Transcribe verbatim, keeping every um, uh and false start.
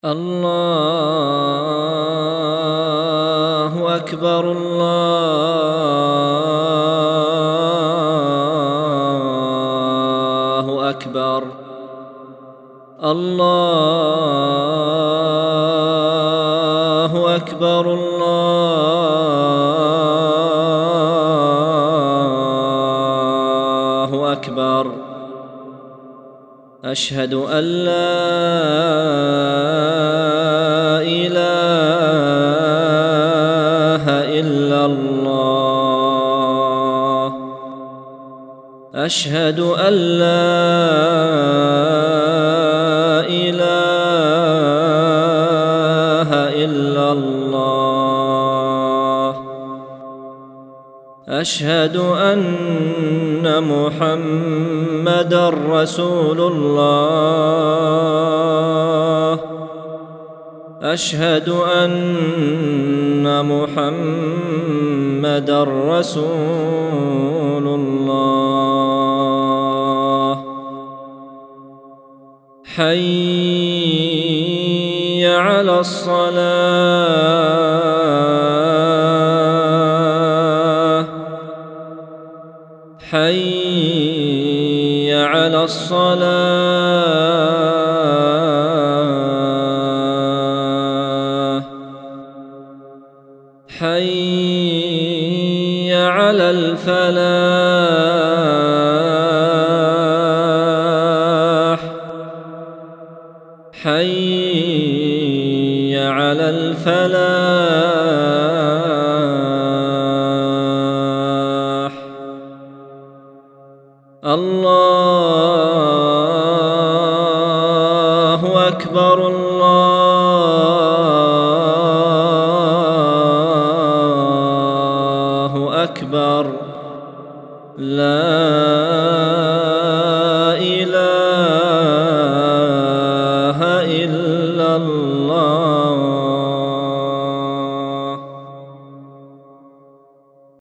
الله أكبر الله أكبر الله أكبر الله أكبر أشهد أن لا إله إلا الله أشهد أن لا إله إلا الله أشهد أن محمدًا رسول الله أشهد أن محمدًا رسول الله حي على الصلاة حي على الصلاة حي على الفلاح حي على الفلاح الله أكبر الله أكبر لا إله إلا الله